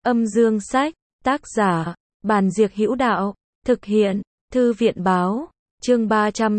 Âm dương sách, tác giả, Bàn Diệc Hữu Đạo, thực hiện, Thư viện báo, chương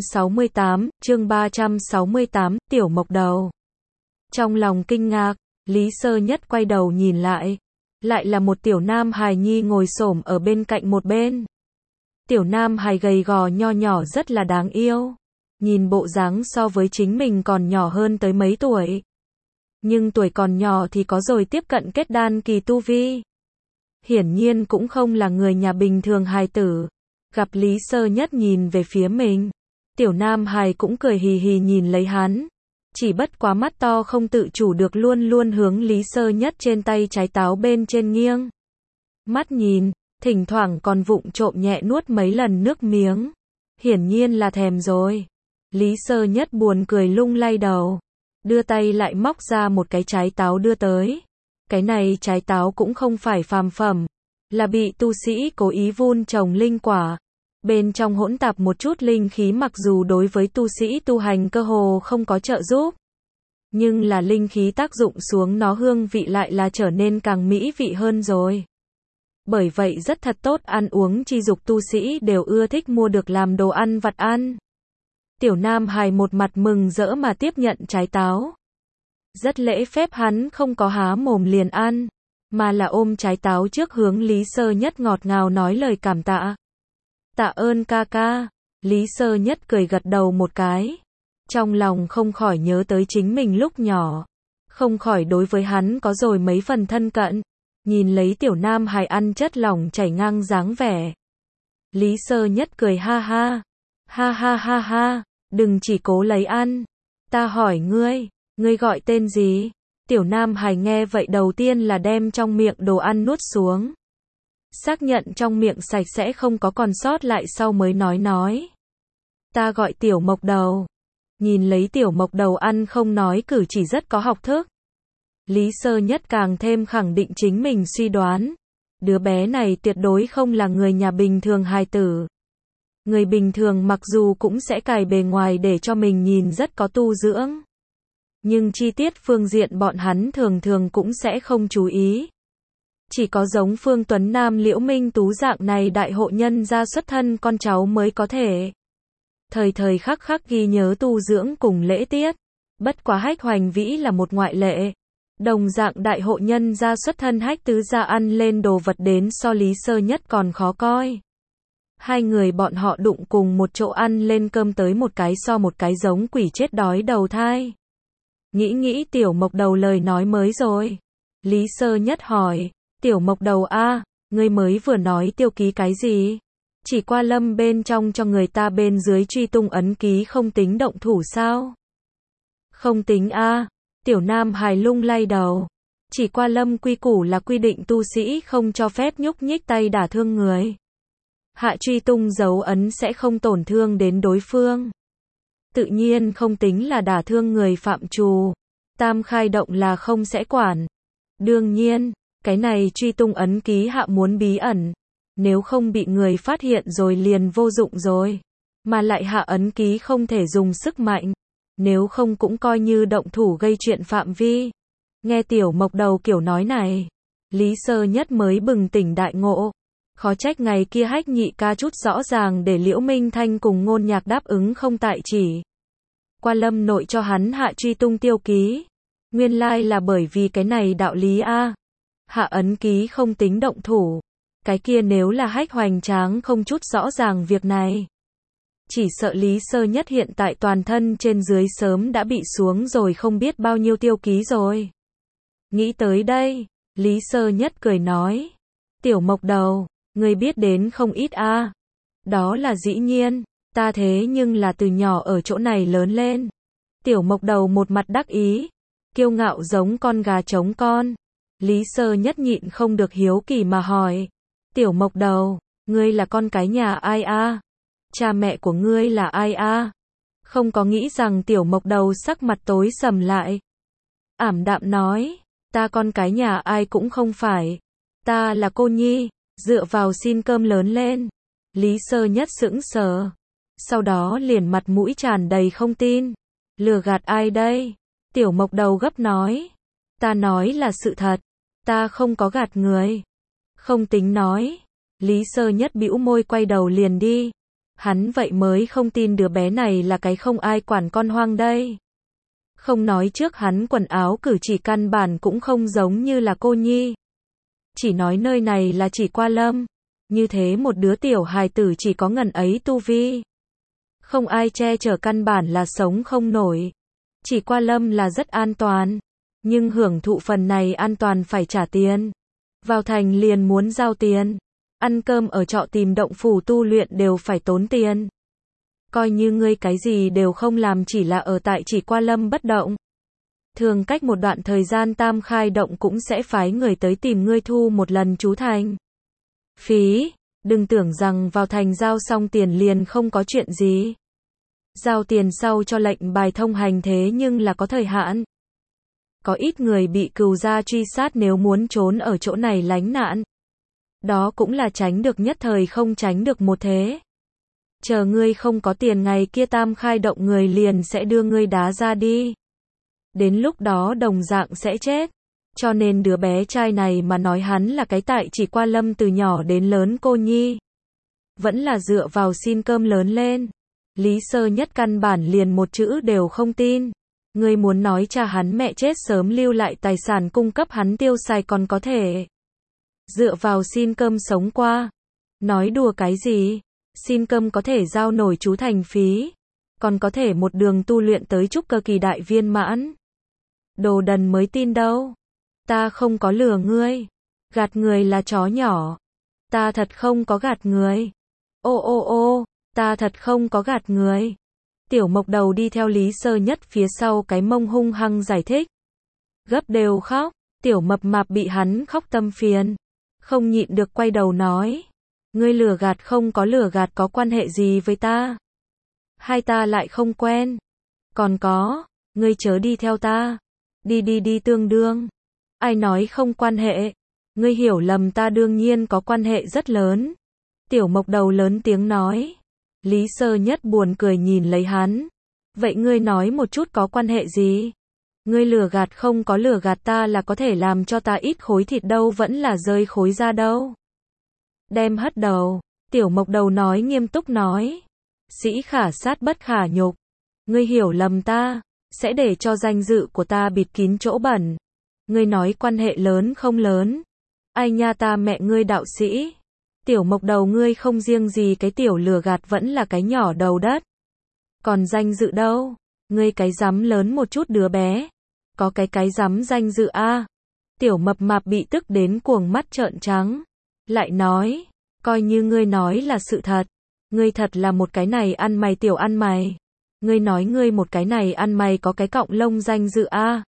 368, Tiểu Mộc Đầu. Trong lòng kinh ngạc, Lý Sơ Nhất quay đầu nhìn lại là một tiểu nam hài nhi ngồi xổm ở bên cạnh một bên. Tiểu nam hài gầy gò nho nhỏ rất là đáng yêu, nhìn bộ dáng so với chính mình còn nhỏ hơn tới mấy tuổi. Nhưng tuổi còn nhỏ thì có rồi tiếp cận kết đan kỳ tu vi. Hiển nhiên cũng không là người nhà bình thường hài tử. Gặp Lý Sơ Nhất nhìn về phía mình, tiểu nam hài cũng cười hì hì nhìn lấy hắn. Chỉ bất quá mắt to không tự chủ được luôn luôn hướng Lý Sơ Nhất trên tay trái táo bên trên nghiêng. Mắt nhìn, thỉnh thoảng còn vụng trộm nhẹ nuốt mấy lần nước miếng. Hiển nhiên là thèm rồi. Lý Sơ Nhất buồn cười lung lay đầu, đưa tay lại móc ra một cái trái táo đưa tới. Cái này trái táo cũng không phải phàm phẩm, là bị tu sĩ cố ý vun trồng linh quả. Bên trong hỗn tạp một chút linh khí, mặc dù đối với tu sĩ tu hành cơ hồ không có trợ giúp, nhưng là linh khí tác dụng xuống nó hương vị lại là trở nên càng mỹ vị hơn rồi. Bởi vậy rất thật tốt, ăn uống chi dục tu sĩ đều ưa thích mua được làm đồ ăn vặt ăn. Tiểu nam hài một mặt mừng rỡ mà tiếp nhận trái táo. Rất lễ phép hắn không có há mồm liền ăn, mà là ôm trái táo trước hướng Lý Sơ Nhất ngọt ngào nói lời cảm tạ. Tạ ơn ca ca. Lý Sơ Nhất cười gật đầu một cái. Trong lòng không khỏi nhớ tới chính mình lúc nhỏ, không khỏi đối với hắn có rồi mấy phần thân cận. Nhìn lấy tiểu nam hài ăn chất lỏng chảy ngang dáng vẻ, Lý Sơ Nhất cười ha ha. Ha ha ha ha, đừng chỉ cố lấy ăn. Ta hỏi ngươi gọi tên gì? Tiểu nam hài nghe vậy đầu tiên là đem trong miệng đồ ăn nuốt xuống, xác nhận trong miệng sạch sẽ không có còn sót lại sau mới nói. Ta gọi Tiểu Mộc Đầu. Nhìn lấy Tiểu Mộc Đầu ăn không nói cử chỉ rất có học thức, Lý Sơ Nhất càng thêm khẳng định chính mình suy đoán. Đứa bé này tuyệt đối không là người nhà bình thường hài tử. Người bình thường mặc dù cũng sẽ cài bề ngoài để cho mình nhìn rất có tu dưỡng, nhưng chi tiết phương diện bọn hắn thường thường cũng sẽ không chú ý. Chỉ có giống Phương Tuấn Nam Liễu Minh Tú dạng này đại hộ nhân gia xuất thân con cháu mới có thể thời thời khắc khắc ghi nhớ tu dưỡng cùng lễ tiết. Bất quá Hách Hoành Vĩ là một ngoại lệ. Đồng dạng đại hộ nhân gia xuất thân Hách tứ gia ăn lên đồ vật đến so Lý Sơ Nhất còn khó coi. Hai người bọn họ đụng cùng một chỗ ăn lên cơm tới một cái so một cái giống quỷ chết đói đầu thai. Nghĩ Tiểu Mộc Đầu lời nói mới rồi. Lý Sơ Nhất hỏi, Tiểu Mộc Đầu a, ngươi mới vừa nói tiêu ký cái gì? Chỉ qua lâm bên trong cho người ta bên dưới truy tung ấn ký không tính động thủ sao? Không tính a. Tiểu nam hài lung lay đầu. Chỉ qua lâm quy củ là quy định tu sĩ không cho phép nhúc nhích tay đả thương người. Hạ truy tung dấu ấn sẽ không tổn thương đến đối phương, tự nhiên không tính là đả thương người phạm trù. Tam khai động là không sẽ quản. Đương nhiên, cái này truy tung ấn ký hạ muốn bí ẩn, nếu không bị người phát hiện rồi liền vô dụng rồi. Mà lại hạ ấn ký không thể dùng sức mạnh, nếu không cũng coi như động thủ gây chuyện phạm vi. Nghe Tiểu Mộc Đầu kiểu nói này, Lý Sơ Nhất mới bừng tỉnh đại ngộ. Khó trách ngày kia Hách nhị ca chút rõ ràng để Liễu Minh Thanh cùng Ngôn Nhạc đáp ứng không tại chỉ qua lâm nội cho hắn hạ truy tung tiêu ký. Nguyên lai là bởi vì cái này đạo lý a. Hạ ấn ký không tính động thủ. Cái kia nếu là Hách hoành tráng không chút rõ ràng việc này, chỉ sợ Lý Sơ Nhất hiện tại toàn thân trên dưới sớm đã bị xuống rồi không biết bao nhiêu tiêu ký rồi. Nghĩ tới đây, Lý Sơ Nhất cười nói, Tiểu Mộc Đầu, ngươi biết đến không ít a. Đó là dĩ nhiên, ta thế nhưng là từ nhỏ ở chỗ này lớn lên. Tiểu Mộc Đầu một mặt đắc ý, kiêu ngạo giống con gà trống con. Lý Sơ Nhất nhịn không được hiếu kỳ mà hỏi, Tiểu Mộc Đầu, ngươi là con cái nhà ai a? Cha mẹ của ngươi là ai a? Không có nghĩ rằng Tiểu Mộc Đầu sắc mặt tối sầm lại, ảm đạm nói, ta con cái nhà ai cũng không phải. Ta là cô nhi, dựa vào xin cơm lớn lên. Lý Sơ Nhất sững sờ, sau đó liền mặt mũi tràn đầy không tin. Lừa gạt ai đây? Tiểu Mộc Đầu gấp nói, ta nói là sự thật, ta không có gạt người. Không tính nói. Lý Sơ Nhất bĩu môi quay đầu liền đi. Hắn vậy mới không tin đứa bé này là cái không ai quản con hoang đây. Không nói trước hắn quần áo cử chỉ căn bản cũng không giống như là cô nhi. Chỉ nói nơi này là Chỉ Qua Lâm. Như thế một đứa tiểu hài tử chỉ có ngần ấy tu vi. Không ai che chở căn bản là sống không nổi. Chỉ Qua Lâm là rất an toàn. Nhưng hưởng thụ phần này an toàn phải trả tiền. Vào thành liền muốn giao tiền. Ăn cơm ở trọ tìm động phủ tu luyện đều phải tốn tiền. Coi như ngươi cái gì đều không làm chỉ là ở tại Chỉ Qua Lâm bất động. Thường cách một đoạn thời gian Tam Khai Động cũng sẽ phái người tới tìm ngươi thu một lần chú thành. Phí, đừng tưởng rằng vào thành giao xong tiền liền không có chuyện gì. Giao tiền sau cho lệnh bài thông hành thế nhưng là có thời hạn. Có ít người bị cừu gia truy sát nếu muốn trốn ở chỗ này lánh nạn. Đó cũng là tránh được nhất thời không tránh được một thế. Chờ ngươi không có tiền ngày kia Tam Khai Động người liền sẽ đưa ngươi đá ra đi. Đến lúc đó đồng dạng sẽ chết. Cho nên đứa bé trai này mà nói hắn là cái tại Chỉ Qua Lâm từ nhỏ đến lớn cô nhi. Vẫn là dựa vào xin cơm lớn lên. Lý Sơ Nhất căn bản liền một chữ đều không tin. Ngươi muốn nói cha hắn mẹ chết sớm lưu lại tài sản cung cấp hắn tiêu xài còn có thể. Dựa vào xin cơm sống qua. Nói đùa cái gì? Xin cơm có thể giao nổi chú thành phí. Còn có thể một đường tu luyện tới trúc cơ kỳ đại viên mãn. Đồ đần mới tin đâu. Ta không có lừa ngươi. Gạt người là chó nhỏ. Ta thật không có gạt người. Ô, ta thật không có gạt người. Tiểu Mộc Đầu đi theo Lý Sơ Nhất phía sau cái mông hung hăng giải thích. Gấp đều khóc. Tiểu Mập Mạp bị hắn khóc tâm phiền. Không nhịn được quay đầu nói. Ngươi lừa gạt không có lừa gạt có quan hệ gì với ta. Hai ta lại không quen. Còn có, ngươi chớ đi theo ta. Đi tương đương. Ai nói không quan hệ. Ngươi hiểu lầm ta đương nhiên có quan hệ rất lớn. Tiểu Mộc Đầu lớn tiếng nói. Lý Sơ Nhất buồn cười nhìn lấy hắn. Vậy ngươi nói một chút có quan hệ gì? Ngươi lừa gạt không có lừa gạt ta là có thể làm cho ta ít khối thịt đâu vẫn là rơi khối da đâu. Đem hất đầu. Tiểu Mộc Đầu nói nghiêm túc nói. Sĩ khả sát bất khả nhục. Ngươi hiểu lầm ta. Sẽ để cho danh dự của ta bịt kín chỗ bẩn. Ngươi nói quan hệ lớn không lớn. Ai nha ta mẹ ngươi đạo sĩ. Tiểu Mộc Đầu ngươi không riêng gì cái tiểu lừa gạt vẫn là cái nhỏ đầu đất. Còn danh dự đâu? Ngươi cái rắm lớn một chút đứa bé. Có cái rắm danh dự a. Tiểu Mập Mạp bị tức đến cuồng mắt trợn trắng. Lại nói, coi như ngươi nói là sự thật. Ngươi thật là một cái này ăn mày tiểu ăn mày. Ngươi nói ngươi một cái này ăn mày có cái cọng lông danh dự a.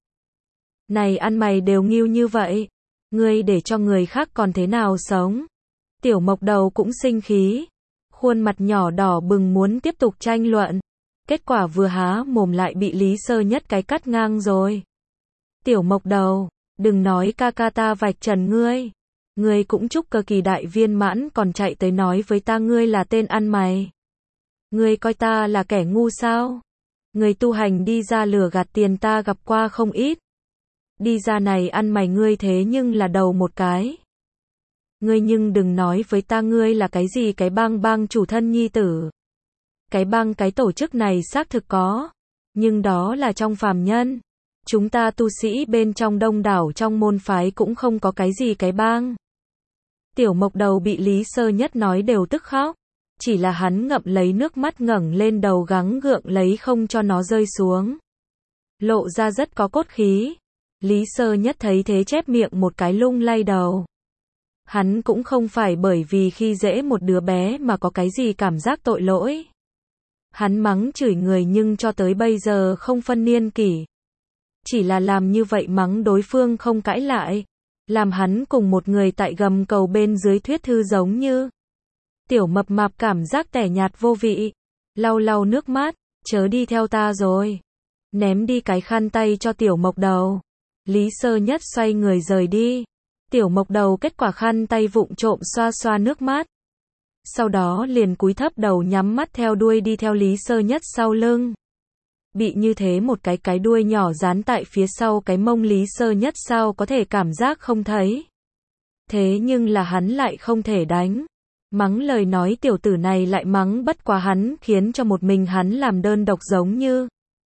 Này ăn mày đều nghiêu như vậy. Ngươi để cho người khác còn thế nào sống? Tiểu Mộc Đầu cũng sinh khí. Khuôn mặt nhỏ đỏ bừng muốn tiếp tục tranh luận. Kết quả vừa há mồm lại bị Lý Sơ Nhất cái cắt ngang rồi. Tiểu Mộc Đầu, đừng nói ca ca ta vạch trần ngươi. Ngươi cũng trúc cơ kỳ đại viên mãn còn chạy tới nói với ta ngươi là tên ăn mày. Ngươi coi ta là kẻ ngu sao? Ngươi tu hành đi ra lừa gạt tiền ta gặp qua không ít. Đi ra này ăn mày ngươi thế nhưng là đầu một cái. Ngươi nhưng đừng nói với ta ngươi là cái gì cái bang chủ thân nhi tử. Cái bang cái tổ chức này xác thực có. Nhưng đó là trong phàm nhân. Chúng ta tu sĩ bên trong đông đảo trong môn phái cũng không có cái gì cái bang. Tiểu Mộc Đầu bị Lý Sơ Nhất nói đều tức khóc. Chỉ là hắn ngậm lấy nước mắt ngẩng lên đầu gắng gượng lấy không cho nó rơi xuống. Lộ ra rất có cốt khí. Lý Sơ Nhất thấy thế chép miệng một cái lung lay đầu. Hắn cũng không phải bởi vì khi dễ một đứa bé mà có cái gì cảm giác tội lỗi. Hắn mắng chửi người nhưng cho tới bây giờ không phân niên kỷ. Chỉ là làm như vậy mắng đối phương không cãi lại. Làm hắn cùng một người tại gầm cầu bên dưới thuyết thư giống như. Tiểu Mập Mạp cảm giác tẻ nhạt vô vị. Lau nước mắt, chớ đi theo ta rồi. Ném đi cái khăn tay cho Tiểu Mộc Đầu. Lý Sơ Nhất xoay người rời đi. Tiểu Mộc Đầu kết quả khăn tay vụng trộm xoa nước mắt. Sau đó liền cúi thấp đầu nhắm mắt theo đuôi đi theo Lý Sơ Nhất sau lưng. Bị như thế một cái đuôi nhỏ dán tại phía sau cái mông Lý Sơ Nhất sao có thể cảm giác không thấy. Thế nhưng là hắn lại không thể đánh. Mắng lời nói tiểu tử này lại mắng bất quá hắn khiến cho một mình hắn làm đơn độc giống như.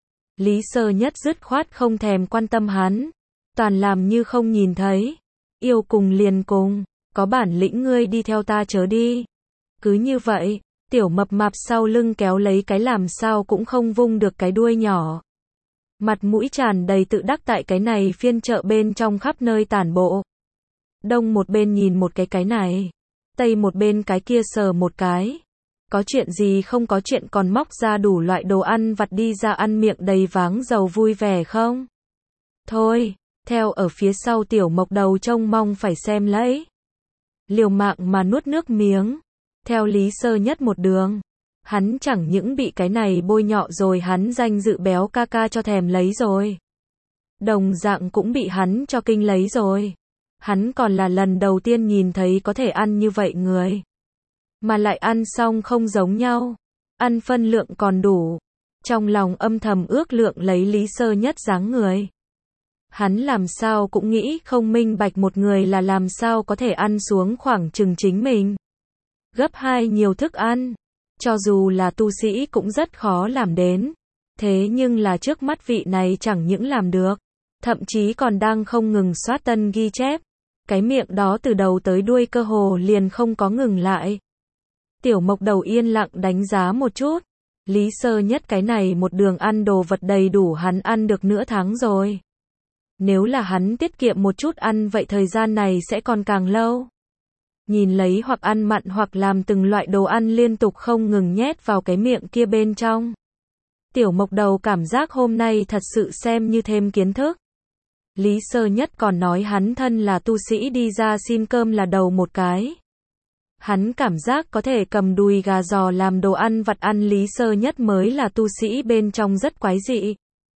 Lý Sơ Nhất dứt khoát không thèm quan tâm hắn. Toàn làm như không nhìn thấy. Yêu cùng liền cùng. Có bản lĩnh ngươi đi theo ta chớ đi. Cứ như vậy, tiểu mập mạp sau lưng kéo lấy cái làm sao cũng không vung được cái đuôi nhỏ. Mặt mũi tràn đầy tự đắc tại cái này phiên chợ bên trong khắp nơi tản bộ. Đông một bên nhìn một cái này. Tây một bên cái kia sờ một cái. Có chuyện gì không có chuyện còn móc ra đủ loại đồ ăn vặt đi ra ăn miệng đầy váng dầu vui vẻ không? Thôi, theo ở phía sau tiểu mộc đầu trông mong phải xem lấy. Liều mạng mà nuốt nước miếng. Theo Lý Sơ Nhất một đường. Hắn chẳng những bị cái này bôi nhọ rồi hắn danh dự béo ca ca cho thèm lấy rồi. Đồng dạng cũng bị hắn cho kinh lấy rồi. Hắn còn là lần đầu tiên nhìn thấy có thể ăn như vậy người. Mà lại ăn xong không giống nhau. Ăn phân lượng còn đủ. Trong lòng âm thầm ước lượng lấy Lý Sơ Nhất dáng người. Hắn làm sao cũng nghĩ không minh bạch một người là làm sao có thể ăn xuống khoảng chừng chính mình. Gấp 2 nhiều thức ăn. Cho dù là tu sĩ cũng rất khó làm đến. Thế nhưng là trước mắt vị này chẳng những làm được. Thậm chí còn đang không ngừng soát tân ghi chép. Cái miệng đó từ đầu tới đuôi cơ hồ liền không có ngừng lại. Tiểu mộc đầu yên lặng đánh giá một chút. Lý Sơ Nhất cái này một đường ăn đồ vật đầy đủ hắn ăn được nửa tháng rồi. Nếu là hắn tiết kiệm một chút ăn vậy thời gian này sẽ còn càng lâu. Nhìn lấy hoặc ăn mặn hoặc làm từng loại đồ ăn liên tục không ngừng nhét vào cái miệng kia bên trong. Tiểu mộc đầu cảm giác hôm nay thật sự xem như thêm kiến thức. Lý Sơ Nhất còn nói hắn thân là tu sĩ đi ra xin cơm là đầu một cái. Hắn cảm giác có thể cầm đùi gà giò làm đồ ăn vặt ăn Lý Sơ Nhất mới là tu sĩ bên trong rất quái dị.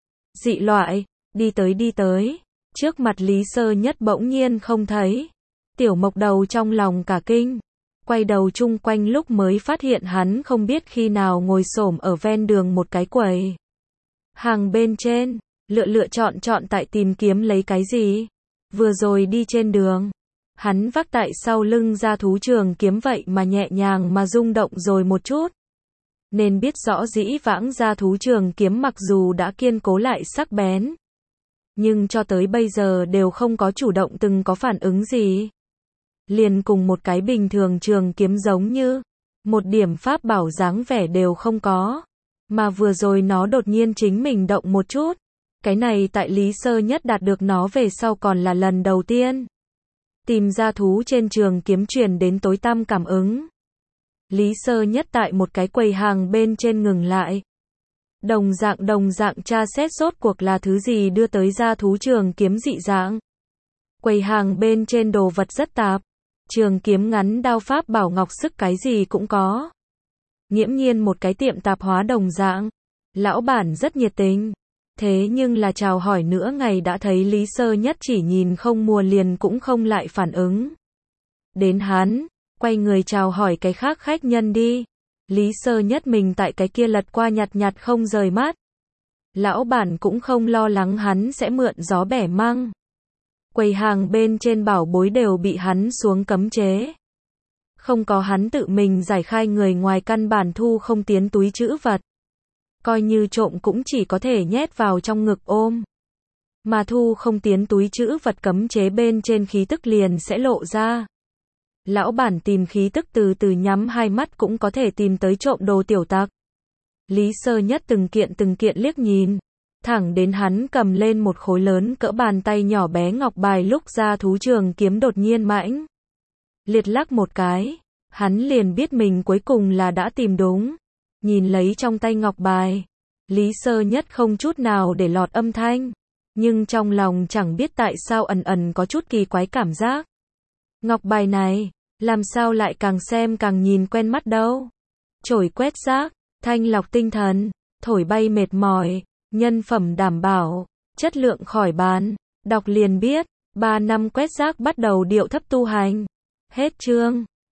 Dị loại, đi tới. Trước mặt Lý Sơ Nhất bỗng nhiên không thấy. Tiểu mộc đầu trong lòng cả kinh. Quay đầu chung quanh lúc mới phát hiện hắn không biết khi nào ngồi xổm ở ven đường một cái quầy hàng bên trên. Lựa chọn tại tìm kiếm lấy cái gì. Vừa rồi đi trên đường. Hắn vác tại sau lưng ra thú trường kiếm vậy mà nhẹ nhàng mà rung động rồi một chút. Nên biết rõ dĩ vãng ra thú trường kiếm mặc dù đã kiên cố lại sắc bén. Nhưng cho tới bây giờ đều không có chủ động từng có phản ứng gì. Liền cùng một cái bình thường trường kiếm giống như. Một điểm pháp bảo dáng vẻ đều không có. Mà vừa rồi nó đột nhiên chính mình động một chút. Cái này tại Lý Sơ Nhất đạt được nó về sau còn là lần đầu tiên. Tìm ra thú trên trường kiếm truyền đến tối tăm cảm ứng. Lý Sơ Nhất tại một cái quầy hàng bên trên ngừng lại. Đồng dạng tra xét rốt cuộc là thứ gì đưa tới ra thú trường kiếm dị dạng. Quầy hàng bên trên đồ vật rất tạp. Trường kiếm ngắn đao pháp bảo ngọc sức cái gì cũng có. Nghiễm nhiên một cái tiệm tạp hóa đồng dạng. Lão bản rất nhiệt tình. Thế nhưng là chào hỏi nửa ngày đã thấy Lý Sơ Nhất chỉ nhìn không mua liền cũng không lại phản ứng. Đến hắn, quay người chào hỏi cái khác khách nhân đi. Lý Sơ Nhất mình tại cái kia lật qua nhặt không rời mắt. Lão bản cũng không lo lắng hắn sẽ mượn gió bẻ măng. Quầy hàng bên trên bảo bối đều bị hắn xuống cấm chế. Không có hắn tự mình giải khai người ngoài căn bản thu không tiến túi trữ vật. Coi như trộm cũng chỉ có thể nhét vào trong ngực ôm. Mà thu không tiến túi trữ vật cấm chế bên trên khí tức liền sẽ lộ ra. Lão bản tìm khí tức từ từ nhắm hai mắt cũng có thể tìm tới trộm đồ tiểu tặc. Lý Sơ Nhất từng kiện liếc nhìn. Thẳng đến hắn cầm lên một khối lớn cỡ bàn tay nhỏ bé ngọc bài lúc ra thú trường kiếm đột nhiên mãnh liệt lắc một cái. Hắn liền biết mình cuối cùng là đã tìm đúng. Nhìn lấy trong tay ngọc bài. Lý Sơ Nhất không chút nào để lọt âm thanh. Nhưng trong lòng chẳng biết tại sao ẩn có chút kỳ quái cảm giác. Ngọc bài này, làm sao lại càng xem càng nhìn quen mắt đâu. Chổi quét rác, thanh lọc tinh thần, thổi bay mệt mỏi, nhân phẩm đảm bảo, chất lượng khỏi bàn. Đọc liền biết, 3 năm quét rác bắt đầu điệu thấp tu hành. Hết chương.